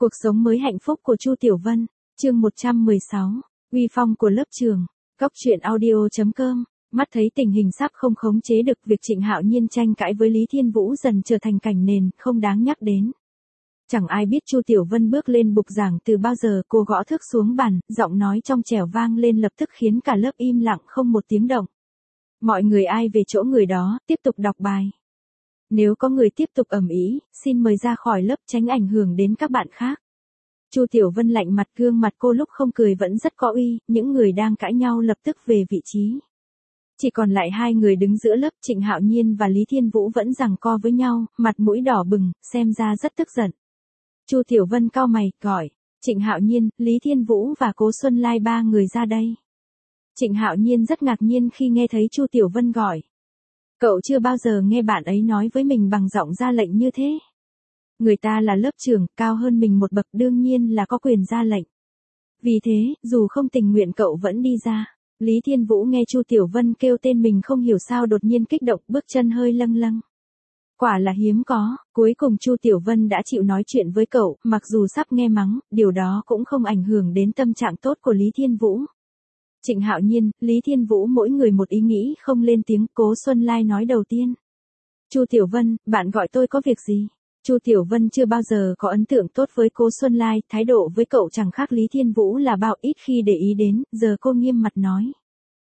Cuộc sống mới hạnh phúc của Chu Tiểu Vân, chương 116, uy phong của lớp trường. Góc truyện audio.com. Mắt thấy tình hình sắp không khống chế được, việc Trịnh Hạo Nhiên tranh cãi với Lý Thiên Vũ dần trở thành cảnh nền không đáng nhắc đến. Chẳng ai biết Chu Tiểu Vân bước lên bục giảng từ bao giờ. Cô gõ thước xuống bàn, giọng nói trong trẻo vang lên lập tức khiến cả lớp im lặng không một tiếng động. Mọi người ai về chỗ người đó, tiếp tục đọc bài. Nếu có người tiếp tục ầm ĩ, xin mời ra khỏi lớp tránh ảnh hưởng đến các bạn khác. Chu Tiểu Vân lạnh mặt, gương mặt cô lúc không cười vẫn rất có uy, những người đang cãi nhau lập tức về vị trí. Chỉ còn lại hai người đứng giữa lớp, Trịnh Hạo Nhiên và Lý Thiên Vũ vẫn giằng co với nhau, mặt mũi đỏ bừng, xem ra rất tức giận. Chu Tiểu Vân cau mày, gọi Trịnh Hạo Nhiên, Lý Thiên Vũ và Cố Xuân Lai ba người ra đây. Trịnh Hạo Nhiên rất ngạc nhiên khi nghe thấy Chu Tiểu Vân gọi. Cậu chưa bao giờ nghe bạn ấy nói với mình bằng giọng ra lệnh như thế. Người ta là lớp trưởng, cao hơn mình một bậc, đương nhiên là có quyền ra lệnh. Vì thế, dù không tình nguyện cậu vẫn đi ra. Lý Thiên Vũ nghe Chu Tiểu Vân kêu tên mình không hiểu sao đột nhiên kích động, bước chân hơi lâng lâng. Quả là hiếm có, cuối cùng Chu Tiểu Vân đã chịu nói chuyện với cậu, mặc dù sắp nghe mắng, điều đó cũng không ảnh hưởng đến tâm trạng tốt của Lý Thiên Vũ. Trịnh Hạo Nhiên, Lý Thiên Vũ mỗi người một ý nghĩ, không lên tiếng. Cố Xuân Lai nói đầu tiên. Chu Tiểu Vân, bạn gọi tôi có việc gì? Chu Tiểu Vân chưa bao giờ có ấn tượng tốt với Cố Xuân Lai, thái độ với cậu chẳng khác Lý Thiên Vũ là bao, ít khi để ý đến, giờ cô nghiêm mặt nói.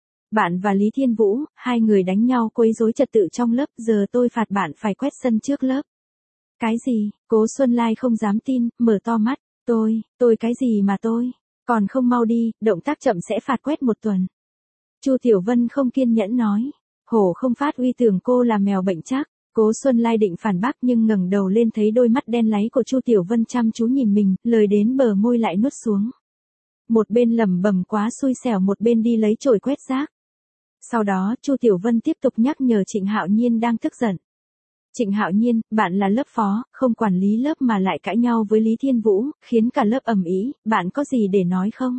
Bạn và Lý Thiên Vũ, hai người đánh nhau quấy rối trật tự trong lớp, giờ tôi phạt bạn phải quét sân trước lớp. Cái gì? Cố Xuân Lai không dám tin, mở to mắt. Tôi cái gì mà tôi? Còn không mau đi, động tác chậm sẽ phạt quét 1 tuần. Chu Tiểu Vân không kiên nhẫn nói. Hổ không phát uy, tưởng cô là mèo bệnh chắc. Cố Xuân Lai định phản bác nhưng ngẩng đầu lên thấy đôi mắt đen láy của Chu Tiểu Vân chăm chú nhìn mình, lời đến bờ môi lại nuốt xuống. Một bên lẩm bẩm quá xui xẻo, một bên đi lấy chổi quét rác. Sau đó, Chu Tiểu Vân tiếp tục nhắc nhở Trịnh Hạo Nhiên đang tức giận. Trịnh Hạo Nhiên, bạn là lớp phó, không quản lý lớp mà lại cãi nhau với Lý Thiên Vũ, khiến cả lớp ầm ĩ, bạn có gì để nói không?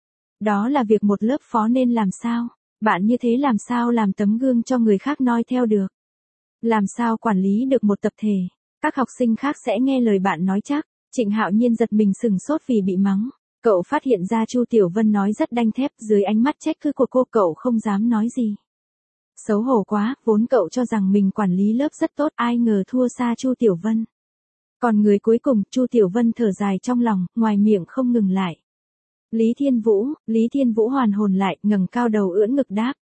Đó là việc một lớp phó nên làm sao? Bạn như thế làm sao làm tấm gương cho người khác noi theo được? Làm sao quản lý được một tập thể? Các học sinh khác sẽ nghe lời bạn nói chắc. Trịnh Hạo Nhiên giật mình sừng sốt vì bị mắng. Cậu phát hiện ra Chu Tiểu Vân nói rất đanh thép, dưới ánh mắt trách cứ của cô cậu không dám nói gì. Xấu hổ quá, vốn cậu cho rằng mình quản lý lớp rất tốt, ai ngờ thua xa Chu Tiểu Vân. Còn người cuối cùng, Chu Tiểu Vân thở dài trong lòng, ngoài miệng không ngừng lại. Lý Thiên Vũ hoàn hồn lại, ngẩng cao đầu ưỡn ngực đáp.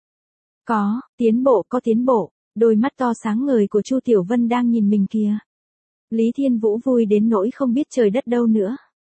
Có tiến bộ, đôi mắt to sáng ngời của Chu Tiểu Vân đang nhìn mình kìa. Lý Thiên Vũ vui đến nỗi không biết trời đất đâu nữa.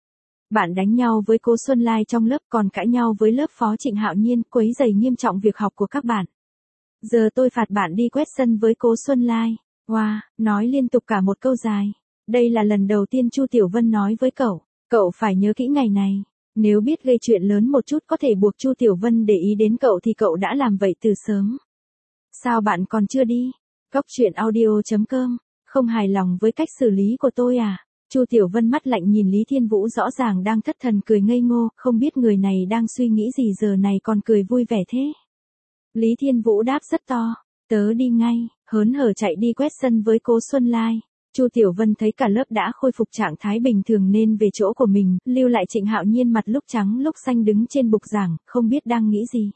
Bạn đánh nhau với Cố Xuân Lai trong lớp, còn cãi nhau với lớp phó Trịnh Hạo Nhiên, quấy rầy nghiêm trọng việc học của các bạn. Giờ tôi phạt bạn đi quét sân với Cố Xuân Lai. Wow, nói liên tục cả một câu dài. Đây là lần đầu tiên Chu Tiểu Vân nói với cậu. Cậu phải nhớ kỹ ngày này. Nếu biết gây chuyện lớn một chút có thể buộc Chu Tiểu Vân để ý đến cậu thì cậu đã làm vậy từ sớm. Sao bạn còn chưa đi? Góc truyện audio.com. Không hài lòng với cách xử lý của tôi à? Chu Tiểu Vân mắt lạnh nhìn Lý Thiên Vũ rõ ràng đang thất thần cười ngây ngô, không biết người này đang suy nghĩ gì giờ này còn cười vui vẻ thế. Lý Thiên Vũ đáp rất to, tớ đi ngay, hớn hở chạy đi quét sân với Cố Xuân Lai. Chu Tiểu Vân thấy cả lớp đã khôi phục trạng thái bình thường nên về chỗ của mình, lưu lại Trịnh Hạo Nhiên mặt lúc trắng lúc xanh đứng trên bục giảng, không biết đang nghĩ gì.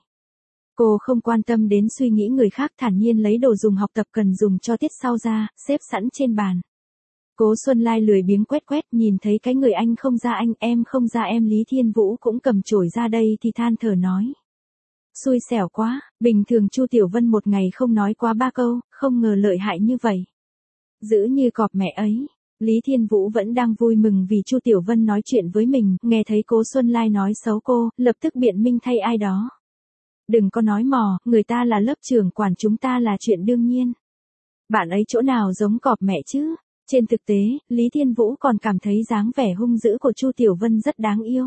Cô không quan tâm đến suy nghĩ người khác, thản nhiên lấy đồ dùng học tập cần dùng cho tiết sau ra, xếp sẵn trên bàn. Cố Xuân Lai lười biếng quét, nhìn thấy cái người anh không ra anh, em không ra em, Lý Thiên Vũ cũng cầm chổi ra đây thì than thở nói. Xui xẻo quá, bình thường Chu Tiểu Vân một ngày không nói quá 3 câu, không ngờ lợi hại như vậy. Dữ như cọp mẹ ấy. Lý Thiên Vũ vẫn đang vui mừng vì Chu Tiểu Vân nói chuyện với mình, nghe thấy Cố Xuân Lai nói xấu cô, lập tức biện minh thay ai đó. Đừng có nói mò, người ta là lớp trưởng, quản chúng ta là chuyện đương nhiên. Bạn ấy chỗ nào giống cọp mẹ chứ? Trên thực tế, Lý Thiên Vũ còn cảm thấy dáng vẻ hung dữ của Chu Tiểu Vân rất đáng yêu.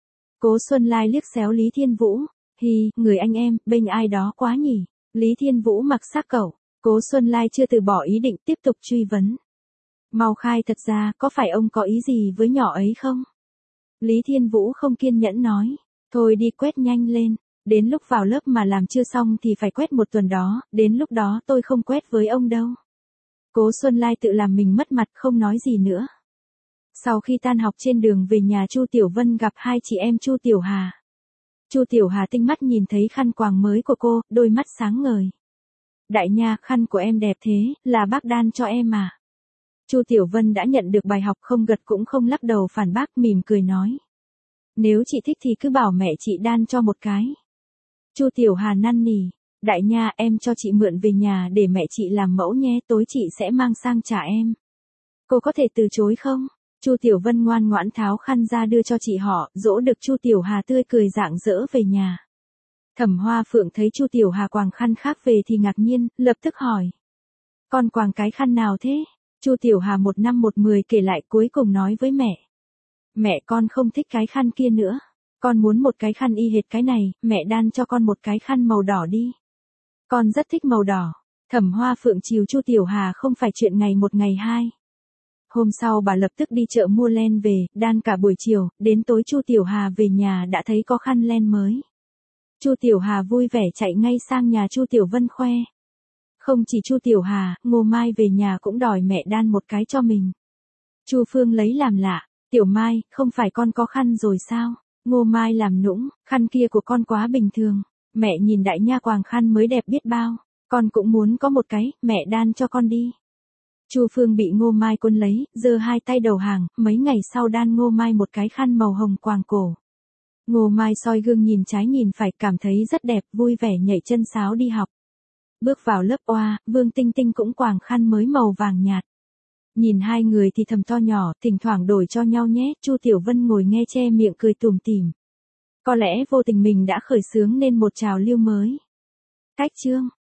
Cố Xuân Lai liếc xéo Lý Thiên Vũ. Hi, người anh em, bênh ai đó quá nhỉ? Lý Thiên Vũ mặc xác cậu. Cố Xuân Lai chưa từ bỏ ý định, tiếp tục truy vấn. Mau khai thật ra, có phải ông có ý gì với nhỏ ấy không? Lý Thiên Vũ không kiên nhẫn nói. Thôi đi quét nhanh lên. Đến lúc vào lớp mà làm chưa xong thì phải quét 1 tuần đó, đến lúc đó tôi không quét với ông đâu. Cố Xuân Lai tự làm mình mất mặt, không nói gì nữa. Sau khi tan học trên đường về nhà Chu Tiểu Vân gặp hai chị em Chu Tiểu Hà. Chu Tiểu Hà tinh mắt nhìn thấy khăn quàng mới của cô, đôi mắt sáng ngời. Đại nha, khăn của em đẹp thế, là bác đan cho em à? Chu Tiểu Vân đã nhận được bài học, không gật cũng không lắc đầu phản bác, mỉm cười nói. Nếu chị thích thì cứ bảo mẹ chị đan cho một cái. Chu Tiểu Hà năn nỉ. Đại nha, em cho chị mượn về nhà để mẹ chị làm mẫu nhé, tối chị sẽ mang sang trả em. Cô có thể từ chối không? Chu Tiểu Vân ngoan ngoãn tháo khăn ra đưa cho chị họ, dỗ được Chu Tiểu Hà tươi cười rạng rỡ về nhà. Thẩm Hoa Phượng thấy Chu Tiểu Hà quàng khăn khác về thì ngạc nhiên, lập tức hỏi. Con quàng cái khăn nào thế? Chu Tiểu Hà 1/110 kể lại, cuối cùng nói với mẹ. Mẹ, con không thích cái khăn kia nữa. Con muốn một cái khăn y hệt cái này, mẹ đan cho con một cái khăn màu đỏ đi. Con rất thích màu đỏ. Thẩm Hoa Phượng chiều Chu Tiểu Hà không phải chuyện ngày một ngày hai. Hôm sau bà lập tức đi chợ mua len về, đan cả buổi chiều, đến tối Chu Tiểu Hà về nhà đã thấy có khăn len mới. Chu Tiểu Hà vui vẻ chạy ngay sang nhà Chu Tiểu Vân khoe. Không chỉ Chu Tiểu Hà, Ngô Mai về nhà cũng đòi mẹ đan một cái cho mình. Chu Phương lấy làm lạ, Tiểu Mai, không phải con có khăn rồi sao? Ngô Mai làm nũng, khăn kia của con quá bình thường. Mẹ nhìn đại nha quàng khăn mới đẹp biết bao, con cũng muốn có một cái, mẹ đan cho con đi. Chu Phương bị Ngô Mai cuốn lấy, giơ hai tay đầu hàng, mấy ngày sau đan Ngô Mai một cái khăn màu hồng quàng cổ. Ngô Mai soi gương nhìn trái nhìn phải, cảm thấy rất đẹp, vui vẻ nhảy chân sáo đi học. Bước vào lớp oa, Vương Tinh Tinh cũng quàng khăn mới màu vàng nhạt. Nhìn hai người thì thầm to nhỏ, thỉnh thoảng đổi cho nhau nhé, Chu Tiểu Vân ngồi nghe che miệng cười tủm tỉm. Có lẽ vô tình mình đã khởi xướng nên một trào lưu mới. Cách chương